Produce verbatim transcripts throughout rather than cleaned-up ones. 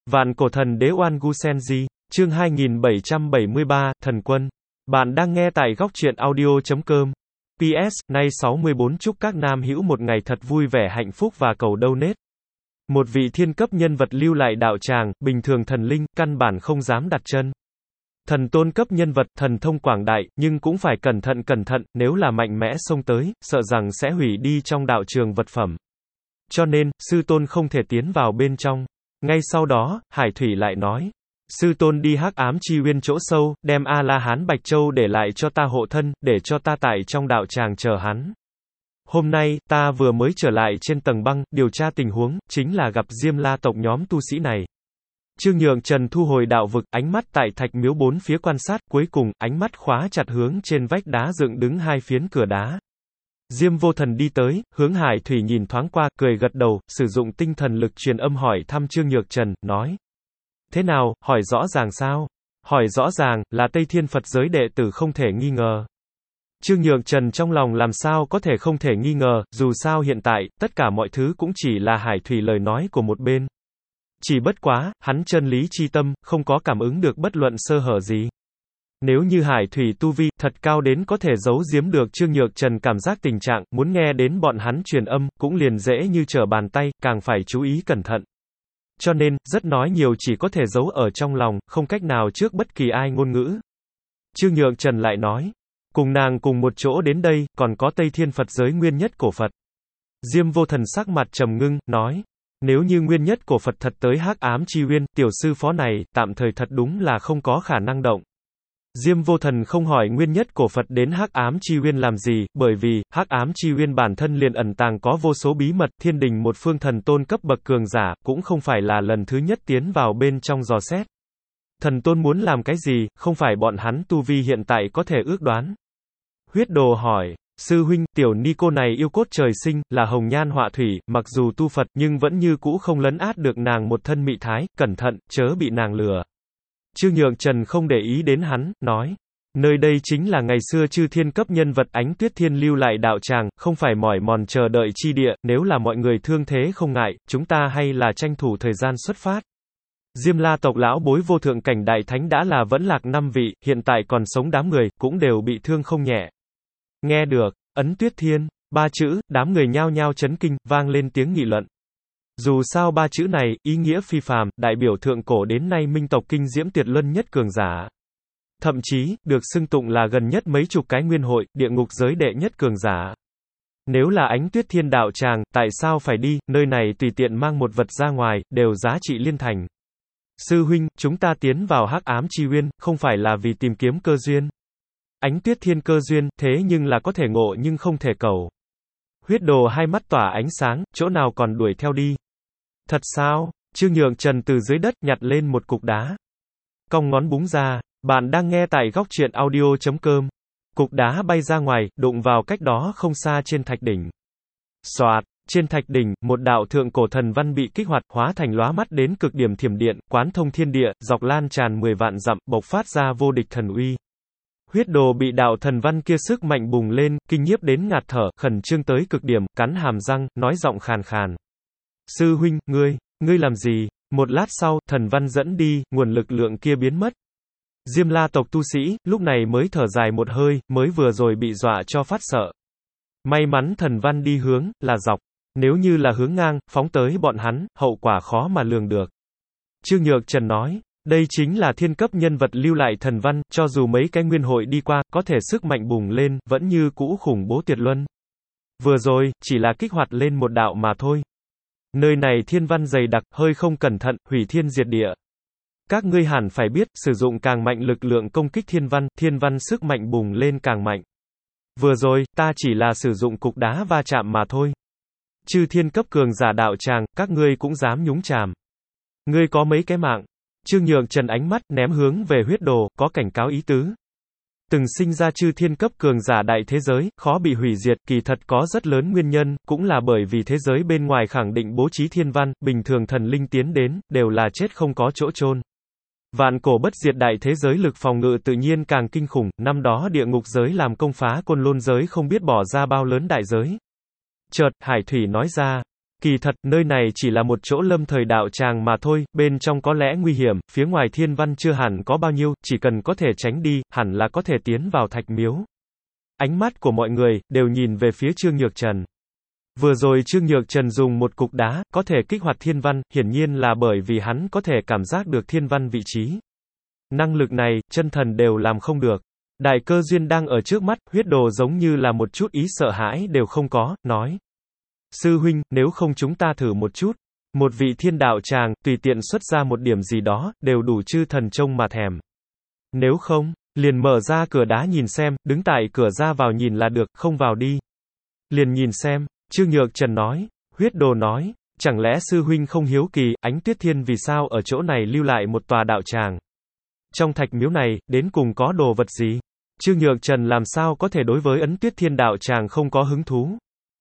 Vạn cổ thần đế Oan Gu Senji, chương hai nghìn bảy trăm bảy mươi ba, Thần Quân. Bạn đang nghe tại góc truyện audio chấm com. pê ét, nay sáu mươi tư chúc các nam hữu một ngày thật vui vẻ hạnh phúc và cầu donate. Một vị thiên cấp nhân vật lưu lại đạo tràng, bình thường thần linh, căn bản không dám đặt chân. Thần tôn cấp nhân vật, thần thông quảng đại, nhưng cũng phải cẩn thận cẩn thận, nếu là mạnh mẽ xông tới, sợ rằng sẽ hủy đi trong đạo trường vật phẩm. Cho nên, sư tôn không thể tiến vào bên trong. Ngay sau đó, Hải Thủy lại nói, sư tôn đi hắc ám chi uyên chỗ sâu, đem A-la-hán Bạch Châu để lại cho ta hộ thân, để cho ta tại trong đạo tràng chờ hắn. Hôm nay, ta vừa mới trở lại trên tầng băng, điều tra tình huống, chính là gặp Diêm La tộc nhóm tu sĩ này. Trương Nhượng Trần thu hồi đạo vực, ánh mắt tại thạch miếu bốn phía quan sát, cuối cùng, ánh mắt khóa chặt hướng trên vách đá dựng đứng hai phiến cửa đá. Diêm Vô Thần đi tới, hướng Hải Thủy nhìn thoáng qua, cười gật đầu, sử dụng tinh thần lực truyền âm hỏi thăm Trương Nhược Trần, nói. Thế nào, hỏi rõ ràng sao? Hỏi rõ ràng, là Tây Thiên Phật giới đệ tử không thể nghi ngờ. Trương Nhược Trần trong lòng làm sao có thể không thể nghi ngờ, dù sao hiện tại, tất cả mọi thứ cũng chỉ là Hải Thủy lời nói của một bên. Chỉ bất quá, hắn chân lý chi tâm, không có cảm ứng được bất luận sơ hở gì. Nếu như Hải Thủy tu vi, thật cao đến có thể giấu giếm được Trương Nhược Trần cảm giác tình trạng, muốn nghe đến bọn hắn truyền âm, cũng liền dễ như trở bàn tay, càng phải chú ý cẩn thận. Cho nên, rất nói nhiều chỉ có thể giấu ở trong lòng, không cách nào trước bất kỳ ai ngôn ngữ. Trương Nhược Trần lại nói, cùng nàng cùng một chỗ đến đây, còn có Tây Thiên Phật giới nguyên nhất cổ Phật. Diêm Vô Thần sắc mặt trầm ngưng, nói, nếu như nguyên nhất cổ Phật thật tới hắc ám chi uyên, tiểu sư phó này, tạm thời thật đúng là không có khả năng động. Diêm Vô Thần không hỏi nguyên nhất cổ Phật đến hắc ám chi uyên làm gì, bởi vì, hắc ám chi uyên bản thân liền ẩn tàng có vô số bí mật, thiên đình một phương thần tôn cấp bậc cường giả, cũng không phải là lần thứ nhất tiến vào bên trong dò xét. Thần tôn muốn làm cái gì, không phải bọn hắn tu vi hiện tại có thể ước đoán. Huyết Đồ hỏi, sư huynh, tiểu ni cô này yêu cốt trời sinh, là hồng nhan họa thủy, mặc dù tu Phật, nhưng vẫn như cũ không lấn át được nàng một thân mị thái, cẩn thận, chớ bị nàng lừa. Trương Nhượng Trần không để ý đến hắn, nói, nơi đây chính là ngày xưa chư thiên cấp nhân vật Ánh Tuyết Thiên lưu lại đạo tràng, không phải mỏi mòn chờ đợi chi địa, nếu là mọi người thương thế không ngại, chúng ta hay là tranh thủ thời gian xuất phát. Diêm La tộc lão bối vô thượng cảnh đại thánh đã là vẫn lạc năm vị, hiện tại còn sống đám người, cũng đều bị thương không nhẹ. Nghe được, Ấn Tuyết Thiên, ba chữ, đám người nhao nhao chấn kinh, vang lên tiếng nghị luận. Dù sao ba chữ này, ý nghĩa phi phàm, đại biểu thượng cổ đến nay minh tộc kinh diễm tuyệt luân nhất cường giả. Thậm chí, được xưng tụng là gần nhất mấy chục cái nguyên hội, địa ngục giới đệ nhất cường giả. Nếu là Ánh Tuyết Thiên đạo tràng, tại sao phải đi, nơi này tùy tiện mang một vật ra ngoài, đều giá trị liên thành. Sư huynh, chúng ta tiến vào hắc ám chi uyên, không phải là vì tìm kiếm cơ duyên. Ánh Tuyết Thiên cơ duyên, thế nhưng là có thể ngộ nhưng không thể cầu. Huyết Đồ hai mắt tỏa ánh sáng, chỗ nào còn đuổi theo đi. Thật sao? Trương Nhượng Trần từ dưới đất nhặt lên một cục đá. Cong ngón búng ra, bạn đang nghe tại góc truyện audio chấm com. Cục đá bay ra ngoài, đụng vào cách đó không xa trên thạch đỉnh. Xoạt, trên thạch đỉnh, một đạo thượng cổ thần văn bị kích hoạt, hóa thành lóa mắt đến cực điểm thiểm điện, quán thông thiên địa, dọc lan tràn mười vạn dặm, bộc phát ra vô địch thần uy. Huyết Đồ bị đạo thần văn kia sức mạnh bùng lên, kinh nhiếp đến ngạt thở, khẩn trương tới cực điểm, cắn hàm răng, nói giọng khàn khàn. Sư huynh, ngươi, ngươi làm gì? Một lát sau, thần văn dẫn đi, nguồn lực lượng kia biến mất. Diêm La tộc tu sĩ, lúc này mới thở dài một hơi, mới vừa rồi bị dọa cho phát sợ. May mắn thần văn đi hướng, là dọc. Nếu như là hướng ngang, phóng tới bọn hắn, hậu quả khó mà lường được. Trương Nhược Trần nói, đây chính là thiên cấp nhân vật lưu lại thần văn, cho dù mấy cái nguyên hội đi qua, có thể sức mạnh bùng lên, vẫn như cũ khủng bố tuyệt luân. Vừa rồi, chỉ là kích hoạt lên một đạo mà thôi. Nơi này thiên văn dày đặc, hơi không cẩn thận, hủy thiên diệt địa. Các ngươi hẳn phải biết, sử dụng càng mạnh lực lượng công kích thiên văn, thiên văn sức mạnh bùng lên càng mạnh. Vừa rồi, ta chỉ là sử dụng cục đá va chạm mà thôi. Chư thiên cấp cường giả đạo tràng, các ngươi cũng dám nhúng chàm. Ngươi có mấy cái mạng? Trương Nhượng Trần ánh mắt, ném hướng về Huyết Đồ, có cảnh cáo ý tứ. Từng sinh ra chư thiên cấp cường giả đại thế giới, khó bị hủy diệt, kỳ thật có rất lớn nguyên nhân, cũng là bởi vì thế giới bên ngoài khẳng định bố trí thiên văn, bình thường thần linh tiến đến, đều là chết không có chỗ chôn. Vạn cổ bất diệt đại thế giới lực phòng ngự tự nhiên càng kinh khủng, năm đó địa ngục giới làm công phá Côn Lôn giới không biết bỏ ra bao lớn đại giới. Chợt, Hải Thủy nói ra, Kỳ thật, nơi này chỉ là một chỗ lâm thời đạo tràng mà thôi, bên trong có lẽ nguy hiểm, phía ngoài thiên văn chưa hẳn có bao nhiêu, chỉ cần có thể tránh đi, hẳn là có thể tiến vào thạch miếu. Ánh mắt của mọi người, đều nhìn về phía Trương Nhược Trần. Vừa rồi Trương Nhược Trần dùng một cục đá, có thể kích hoạt thiên văn, hiển nhiên là bởi vì hắn có thể cảm giác được thiên văn vị trí. Năng lực này, chân thần đều làm không được. Đại cơ duyên đang ở trước mắt, huyết đồ giống như là một chút ý sợ hãi đều không có, nói. Sư huynh, nếu không chúng ta thử một chút. Một vị thiên đạo tràng, tùy tiện xuất ra một điểm gì đó, đều đủ chư thần trông mà thèm. Nếu không, liền mở ra cửa đá nhìn xem, đứng tại cửa ra vào nhìn là được, không vào đi. Liền nhìn xem, Trương Nhược Trần nói, huyết đồ nói, chẳng lẽ sư huynh không hiếu kỳ, Ánh Tuyết Thiên vì sao ở chỗ này lưu lại một tòa đạo tràng? Trong thạch miếu này, đến cùng có đồ vật gì? Trương Nhược Trần làm sao có thể đối với Ấn Tuyết Thiên đạo tràng không có hứng thú?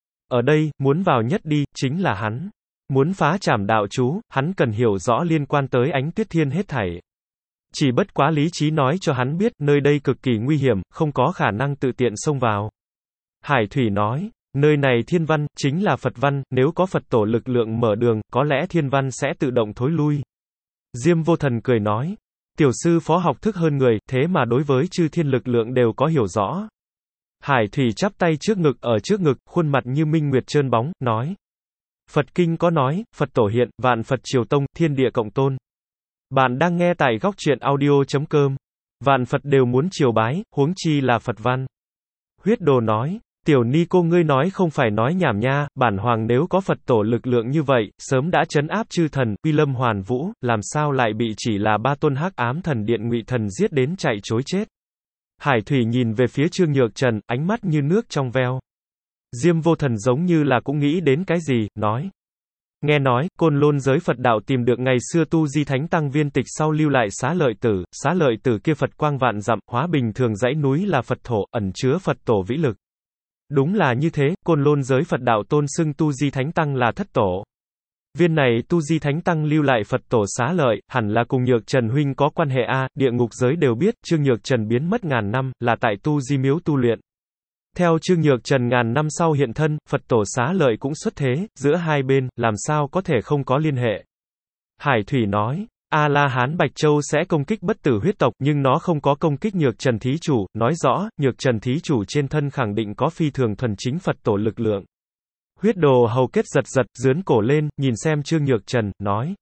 Ở đây, muốn vào nhất đi, chính là hắn. Muốn phá trảm đạo chú, hắn cần hiểu rõ liên quan tới Ánh Tuyết Thiên hết thảy. Chỉ bất quá lý trí nói cho hắn biết, nơi đây cực kỳ nguy hiểm, không có khả năng tự tiện xông vào. Hải Thủy nói, nơi này thiên văn, chính là Phật văn, nếu có Phật tổ lực lượng mở đường, có lẽ thiên văn sẽ tự động thối lui. Diêm Vô Thần cười nói, tiểu sư phó học thức hơn người, thế mà đối với chư thiên lực lượng đều có hiểu rõ. Hải Thủy chắp tay trước ngực ở trước ngực, khuôn mặt như minh nguyệt trơn bóng, nói. Phật Kinh có nói, Phật tổ hiện, vạn Phật triều tông, thiên địa cộng tôn. Bạn đang nghe tại góc truyện audio chấm com. Vạn Phật đều muốn triều bái, huống chi là Phật văn. Huyết đồ nói, tiểu ni cô ngươi nói không phải nói nhảm nha, bản hoàng nếu có Phật tổ lực lượng như vậy, sớm đã trấn áp chư thần, uy lâm hoàn vũ, làm sao lại bị chỉ là ba tôn hắc ám thần điện ngụy thần giết đến chạy chối chết. Hải Thủy nhìn về phía Trương Nhược Trần, ánh mắt như nước trong veo. Diêm Vô Thần giống như là cũng nghĩ đến cái gì, nói. Nghe nói, Côn Lôn giới Phật đạo tìm được ngày xưa tu di thánh tăng viên tịch sau lưu lại xá lợi tử, xá lợi tử kia Phật quang vạn dặm, hóa bình thường dãy núi là Phật thổ, ẩn chứa Phật tổ vĩ lực. Đúng là như thế, Côn Lôn giới Phật đạo tôn xưng tu di thánh tăng là thất tổ. Viên này tu di thánh tăng lưu lại Phật tổ xá lợi, hẳn là cùng Nhược Trần huynh có quan hệ a, địa ngục giới đều biết, Trương Nhược Trần biến mất ngàn năm, là tại tu di miếu tu luyện. Theo Trương Nhược Trần ngàn năm sau hiện thân, Phật tổ xá lợi cũng xuất thế, giữa hai bên, làm sao có thể không có liên hệ. Hải Thủy nói, A-la-hán Bạch Châu sẽ công kích bất tử huyết tộc, nhưng nó không có công kích Nhược Trần thí chủ, nói rõ, Nhược Trần thí chủ trên thân khẳng định có phi thường thuần chính Phật tổ lực lượng. Huyết đồ hầu kết giật giật, dướn cổ lên, nhìn xem Trương Nhược Trần, nói.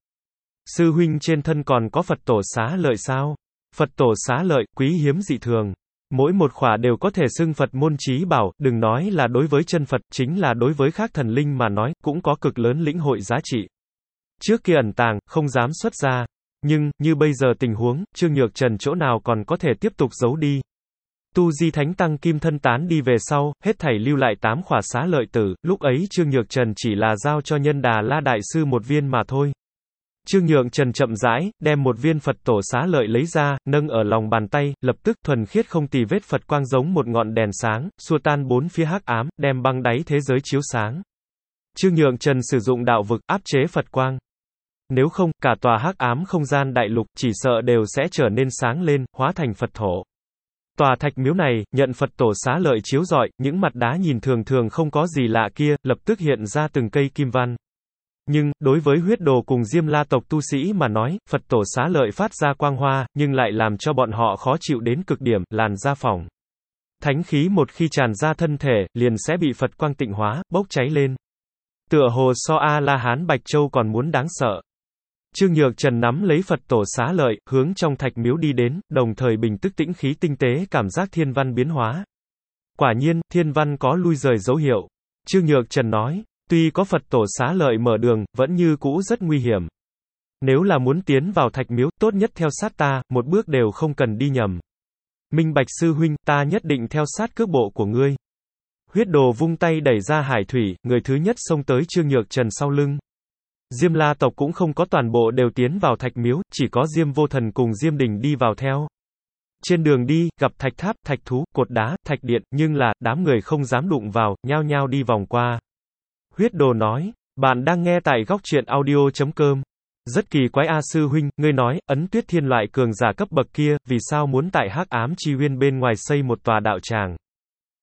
Sư huynh trên thân còn có Phật tổ xá lợi sao? Phật tổ xá lợi, quý hiếm dị thường. Mỗi một khỏa đều có thể xưng Phật môn chí bảo, đừng nói là đối với chân Phật, chính là đối với khác thần linh mà nói, cũng có cực lớn lĩnh hội giá trị. Trước kia ẩn tàng, không dám xuất ra. Nhưng, như bây giờ tình huống, Trương Nhược Trần chỗ nào còn có thể tiếp tục giấu đi. Tu di thánh tăng kim thân tán đi về sau, hết thảy lưu lại tám khỏa xá lợi tử, lúc ấy Trương Nhược Trần chỉ là giao cho Nhân Đà La Đại Sư một viên mà thôi. Trương Nhược Trần chậm rãi, đem một viên Phật tổ xá lợi lấy ra, nâng ở lòng bàn tay, lập tức thuần khiết không tì vết Phật quang giống một ngọn đèn sáng, xua tan bốn phía hắc ám, đem băng đáy thế giới chiếu sáng. Trương Nhược Trần sử dụng đạo vực, áp chế Phật quang. Nếu không, cả tòa hắc ám không gian đại lục, chỉ sợ đều sẽ trở nên sáng lên, hóa thành Phật thổ. Tòa thạch miếu này, nhận Phật tổ xá lợi chiếu rọi, những mặt đá nhìn thường thường không có gì lạ kia, lập tức hiện ra từng cây kim văn. Nhưng, đối với huyết đồ cùng Diêm La tộc tu sĩ mà nói, Phật tổ xá lợi phát ra quang hoa, nhưng lại làm cho bọn họ khó chịu đến cực điểm, làn da phỏng. Thánh khí một khi tràn ra thân thể, liền sẽ bị Phật quang tịnh hóa, bốc cháy lên. Tựa hồ so A-la-hán Bạch Châu còn muốn đáng sợ. Trương Nhược Trần nắm lấy Phật tổ xá lợi, hướng trong thạch miếu đi đến, đồng thời bình tức tĩnh khí tinh tế cảm giác thiên văn biến hóa. Quả nhiên, thiên văn có lui rời dấu hiệu. Trương Nhược Trần nói, tuy có Phật tổ xá lợi mở đường, vẫn như cũ rất nguy hiểm. Nếu là muốn tiến vào thạch miếu, tốt nhất theo sát ta, một bước đều không cần đi nhầm. Minh Bạch sư huynh, ta nhất định theo sát cước bộ của ngươi. Huyết đồ vung tay đẩy ra Hải Thủy, người thứ nhất xông tới Trương Nhược Trần sau lưng. Diêm La tộc cũng không có toàn bộ đều tiến vào thạch miếu, chỉ có Diêm Vô Thần cùng Diêm Đình đi vào theo. Trên đường đi, gặp thạch tháp, thạch thú, cột đá, thạch điện, nhưng là, đám người không dám đụng vào, nhao nhao đi vòng qua. Huyết đồ nói, bạn đang nghe tại góc truyện audio chấm com. Rất kỳ quái a sư huynh, ngươi nói, Ấn Tuyết Thiên loại cường giả cấp bậc kia, vì sao muốn tại hắc ám chi uyên bên ngoài xây một tòa đạo tràng.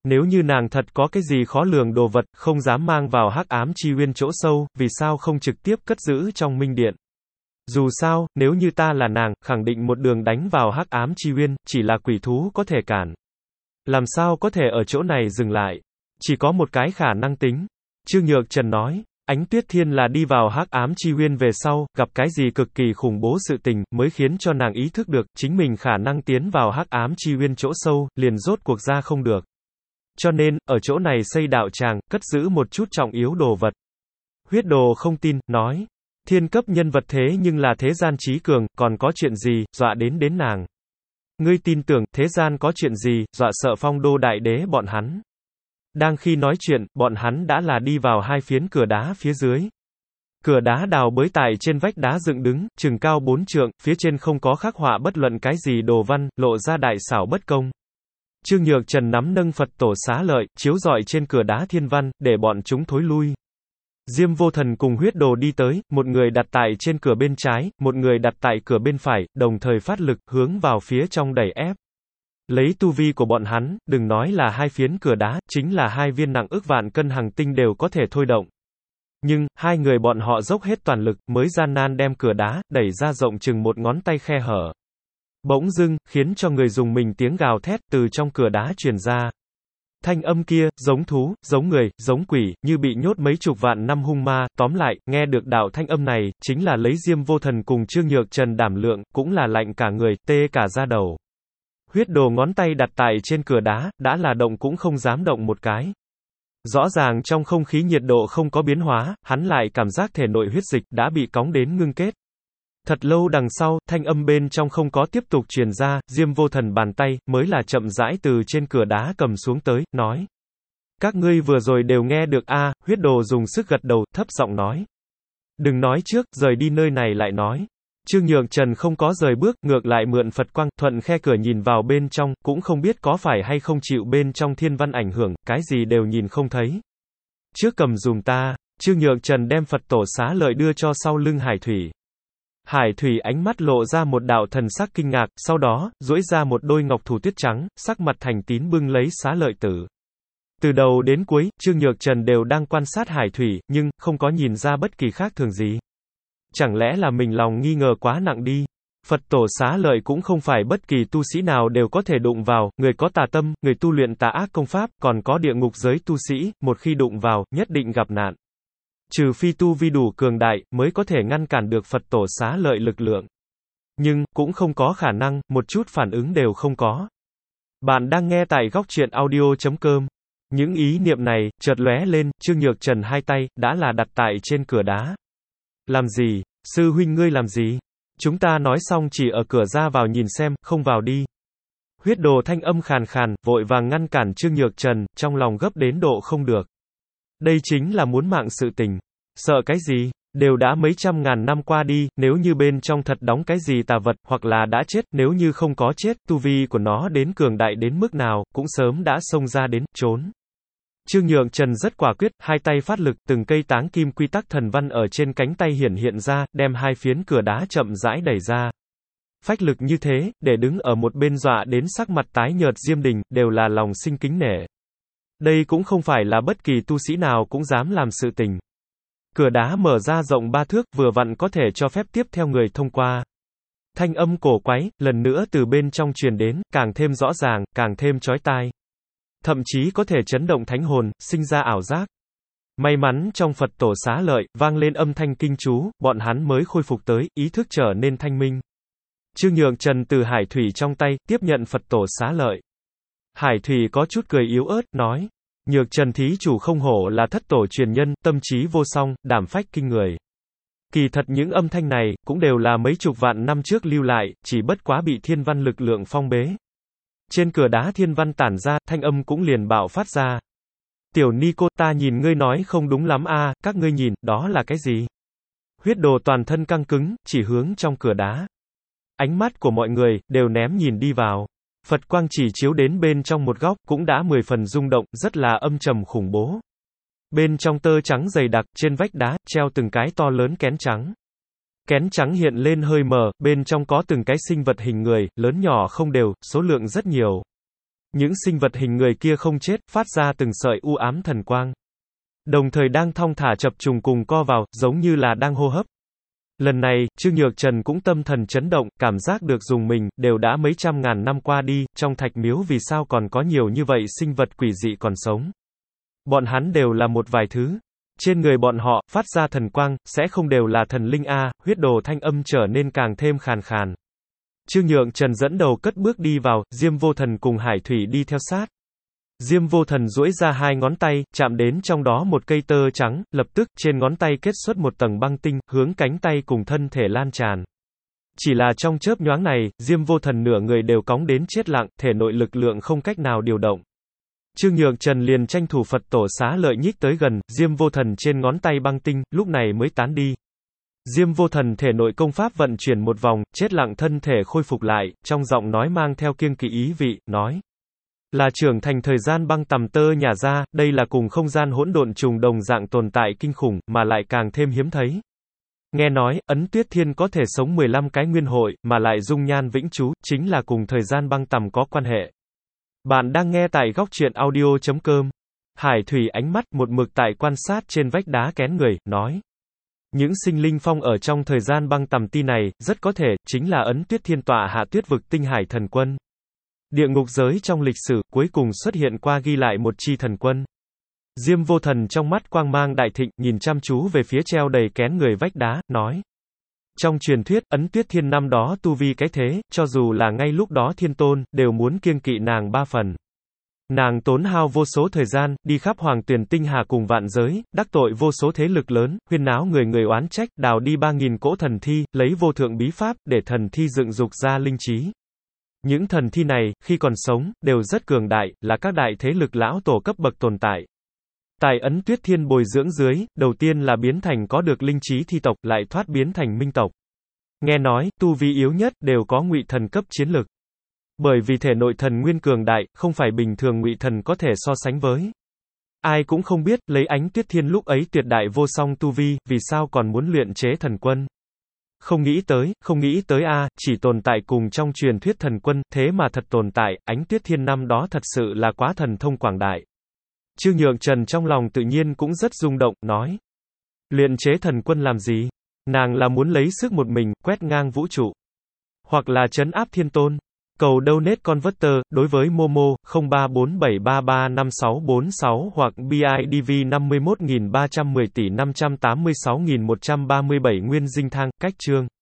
Nếu như nàng thật có cái gì khó lường đồ vật, không dám mang vào hắc ám chi uyên chỗ sâu, vì sao không trực tiếp cất giữ trong minh điện? Dù sao, nếu như ta là nàng, khẳng định một đường đánh vào hắc ám chi uyên, chỉ là quỷ thú có thể cản. Làm sao có thể ở chỗ này dừng lại? Chỉ có một cái khả năng tính. Trương Nhược Trần nói, Ánh Tuyết Thiên là đi vào hắc ám chi uyên về sau, gặp cái gì cực kỳ khủng bố sự tình, mới khiến cho nàng ý thức được, chính mình khả năng tiến vào hắc ám chi uyên chỗ sâu, liền rốt cuộc ra không được. Cho nên, ở chỗ này xây đạo tràng, cất giữ một chút trọng yếu đồ vật. Huyết Đồ không tin, nói, thiên cấp nhân vật thế nhưng là thế gian trí cường, còn có chuyện gì, dọa đến đến nàng. Ngươi tin tưởng, thế gian có chuyện gì, dọa sợ Phong Đô Đại Đế bọn hắn. Đang khi nói chuyện, bọn hắn đã là đi vào hai phiến cửa đá phía dưới. Cửa đá đào bới tại trên vách đá dựng đứng, chừng cao bốn trượng, phía trên không có khắc họa bất luận cái gì đồ văn, lộ ra đại xảo bất công. Trương Nhược Trần nắm nâng Phật tổ xá lợi, chiếu rọi trên cửa đá thiên văn, để bọn chúng thối lui. Diêm Vô Thần cùng Huyết Đồ đi tới, một người đặt tại trên cửa bên trái, một người đặt tại cửa bên phải, đồng thời phát lực, hướng vào phía trong đẩy ép. Lấy tu vi của bọn hắn, đừng nói là hai phiến cửa đá, chính là hai viên nặng ức vạn cân hằng tinh đều có thể thôi động. Nhưng, hai người bọn họ dốc hết toàn lực, mới gian nan đem cửa đá, đẩy ra rộng chừng một ngón tay khe hở. Bỗng dưng, khiến cho người dùng mình tiếng gào thét, từ trong cửa đá truyền ra. Thanh âm kia, giống thú, giống người, giống quỷ, như bị nhốt mấy chục vạn năm hung ma, tóm lại, nghe được đạo thanh âm này, chính là lấy Diêm Vô Thần cùng Trương Nhược Trần đảm lượng, cũng là lạnh cả người, tê cả da đầu. Huyết Đồ ngón tay đặt tại trên cửa đá, đã là động cũng không dám động một cái. Rõ ràng trong không khí nhiệt độ không có biến hóa, hắn lại cảm giác thể nội huyết dịch đã bị cóng đến ngưng kết. Thật lâu đằng sau, thanh âm bên trong không có tiếp tục truyền ra, Diêm Vô Thần bàn tay, mới là chậm rãi từ trên cửa đá cầm xuống tới, nói. Các ngươi vừa rồi đều nghe được a, Huyết Đồ dùng sức gật đầu, thấp giọng nói. Đừng nói trước, rời đi nơi này lại nói. Trương Nhược Trần không có rời bước, ngược lại mượn Phật quang, thuận khe cửa nhìn vào bên trong, cũng không biết có phải hay không chịu bên trong thiên văn ảnh hưởng, cái gì đều nhìn không thấy. Trước cầm dùm ta, Trương Nhược Trần đem Phật tổ xá lợi đưa cho sau lưng Hải Thủy. Hải Thủy ánh mắt lộ ra một đạo thần sắc kinh ngạc, sau đó, duỗi ra một đôi ngọc thủ tuyết trắng, sắc mặt thành tín bưng lấy xá lợi tử. Từ đầu đến cuối, Trương Nhược Trần đều đang quan sát Hải Thủy, nhưng, không có nhìn ra bất kỳ khác thường gì. Chẳng lẽ là mình lòng nghi ngờ quá nặng đi? Phật tổ xá lợi cũng không phải bất kỳ tu sĩ nào đều có thể đụng vào, người có tà tâm, người tu luyện tà ác công pháp, còn có địa ngục giới tu sĩ, một khi đụng vào, nhất định gặp nạn. Trừ phi tu vi đủ cường đại, mới có thể ngăn cản được Phật tổ xá lợi lực lượng. Nhưng, cũng không có khả năng, một chút phản ứng đều không có. Bạn đang nghe tại góc truyện audio chấm com. Những ý niệm này, chợt lóe lên, Trương Nhược Trần hai tay, đã là đặt tại trên cửa đá. Làm gì? Sư huynh ngươi làm gì? Chúng ta nói xong chỉ ở cửa ra vào nhìn xem, không vào đi. Huyết Đồ thanh âm khàn khàn, vội vàng ngăn cản Trương Nhược Trần, trong lòng gấp đến độ không được. Đây chính là muốn mạng sự tình. Sợ cái gì? Đều đã mấy trăm ngàn năm qua đi, nếu như bên trong thật đóng cái gì tà vật, hoặc là đã chết, nếu như không có chết, tu vi của nó đến cường đại đến mức nào, cũng sớm đã xông ra đến, trốn. Trương Nhược Trần rất quả quyết, hai tay phát lực, từng cây táng kim quy tắc thần văn ở trên cánh tay hiển hiện ra, đem hai phiến cửa đá chậm rãi đẩy ra. Phách lực như thế, để đứng ở một bên dọa đến sắc mặt tái nhợt Diêm Đình, đều là lòng sinh kính nể. Đây cũng không phải là bất kỳ tu sĩ nào cũng dám làm sự tình. Cửa đá mở ra rộng ba thước, vừa vặn có thể cho phép tiếp theo người thông qua. Thanh âm cổ quái, lần nữa từ bên trong truyền đến, càng thêm rõ ràng, càng thêm chói tai. Thậm chí có thể chấn động thánh hồn, sinh ra ảo giác. May mắn trong Phật tổ xá lợi, vang lên âm thanh kinh chú, bọn hắn mới khôi phục tới, ý thức trở nên thanh minh. Trương Nhược Trần từ Hải Thủy trong tay, tiếp nhận Phật tổ xá lợi. Hải Thủy có chút cười yếu ớt, nói. Nhược Trần thí chủ không hổ là thất tổ truyền nhân, tâm trí vô song, đảm phách kinh người. Kỳ thật những âm thanh này, cũng đều là mấy chục vạn năm trước lưu lại, chỉ bất quá bị thiên văn lực lượng phong bế. Trên cửa đá thiên văn tản ra, thanh âm cũng liền bạo phát ra. Tiểu ni cô, ta nhìn ngươi nói không đúng lắm a, các ngươi nhìn, đó là cái gì? Huyết Đồ toàn thân căng cứng, chỉ hướng trong cửa đá. Ánh mắt của mọi người, đều ném nhìn đi vào. Phật quang chỉ chiếu đến bên trong một góc, cũng đã mười phần rung động, rất là âm trầm khủng bố. Bên trong tơ trắng dày đặc, trên vách đá, treo từng cái to lớn kén trắng. Kén trắng hiện lên hơi mờ, bên trong có từng cái sinh vật hình người, lớn nhỏ không đều, số lượng rất nhiều. Những sinh vật hình người kia không chết, phát ra từng sợi u ám thần quang. Đồng thời đang thong thả chập trùng cùng co vào, giống như là đang hô hấp. Lần này, Trương Nhược Trần cũng tâm thần chấn động, cảm giác được dùng mình, đều đã mấy trăm ngàn năm qua đi, trong thạch miếu vì sao còn có nhiều như vậy sinh vật quỷ dị còn sống. Bọn hắn đều là một vài thứ. Trên người bọn họ, phát ra thần quang, sẽ không đều là thần linh a, huyết đồ thanh âm trở nên càng thêm khàn khàn. Trương Nhượng Trần dẫn đầu cất bước đi vào, Diêm Vô Thần cùng Hải Thủy đi theo sát. Diêm Vô Thần duỗi ra hai ngón tay, chạm đến trong đó một cây tơ trắng, lập tức, trên ngón tay kết xuất một tầng băng tinh, hướng cánh tay cùng thân thể lan tràn. Chỉ là trong chớp nhoáng này, Diêm Vô Thần nửa người đều cóng đến chết lặng, thể nội lực lượng không cách nào điều động. Trương Nhược Trần liền tranh thủ Phật tổ xá lợi nhích tới gần, Diêm Vô Thần trên ngón tay băng tinh, lúc này mới tán đi. Diêm Vô Thần thể nội công pháp vận chuyển một vòng, chết lặng thân thể khôi phục lại, trong giọng nói mang theo kiêng kỵ ý vị, nói. Là trưởng thành thời gian băng tầm tơ nhả ra, đây là cùng không gian hỗn độn trùng đồng dạng tồn tại kinh khủng, mà lại càng thêm hiếm thấy. Nghe nói, Ấn Tuyết Thiên có thể sống mười lăm cái nguyên hội, mà lại dung nhan vĩnh trú, chính là cùng thời gian băng tầm có quan hệ. Bạn đang nghe tại góc truyện audio chấm com. Hải Thủy ánh mắt một mực tại quan sát trên vách đá kén người, nói. Những sinh linh phong ở trong thời gian băng tầm ti này, rất có thể, chính là Ấn Tuyết Thiên tọa hạ tuyết vực tinh hải thần quân. Địa ngục giới trong lịch sử, cuối cùng xuất hiện qua ghi lại một chi thần quân. Diêm Vô Thần trong mắt quang mang đại thịnh, nhìn chăm chú về phía treo đầy kén người vách đá, nói. Trong truyền thuyết, Ấn Tuyết Thiên năm đó tu vi cái thế, cho dù là ngay lúc đó thiên tôn, đều muốn kiêng kỵ nàng ba phần. Nàng tốn hao vô số thời gian, đi khắp hoàng tuyển tinh hà cùng vạn giới, đắc tội vô số thế lực lớn, huyên náo người người oán trách, đào đi ba nghìn cỗ thần thi, lấy vô thượng bí pháp, để thần thi dựng dục ra linh trí. Những thần thi này, khi còn sống, đều rất cường đại, là các đại thế lực lão tổ cấp bậc tồn tại. Tại Ấn Tuyết Thiên bồi dưỡng dưới, đầu tiên là biến thành có được linh trí thi tộc, lại thoát biến thành minh tộc. Nghe nói, tu vi yếu nhất, đều có ngụy thần cấp chiến lực. Bởi vì thể nội thần nguyên cường đại, không phải bình thường ngụy thần có thể so sánh với. Ai cũng không biết, lấy Ánh Tuyết Thiên lúc ấy tuyệt đại vô song tu vi, vì sao còn muốn luyện chế thần quân. Không nghĩ tới, không nghĩ tới a, chỉ tồn tại cùng trong truyền thuyết thần quân, thế mà thật tồn tại, Ánh Tuyết Thiên năm đó thật sự là quá thần thông quảng đại. Trương Nhượng Trần trong lòng tự nhiên cũng rất rung động, nói. Luyện chế thần quân làm gì? Nàng là muốn lấy sức một mình, quét ngang vũ trụ. Hoặc là trấn áp thiên tôn. Cầu donate converter, đối với Momo, không ba bốn bảy ba ba năm sáu bốn sáu hoặc bê i đê vê năm mươi mốt nghìn ba trăm mười tỷ năm trăm tám mươi sáu nghìn một trăm ba mươi bảy nguyên dinh thang, cách chương.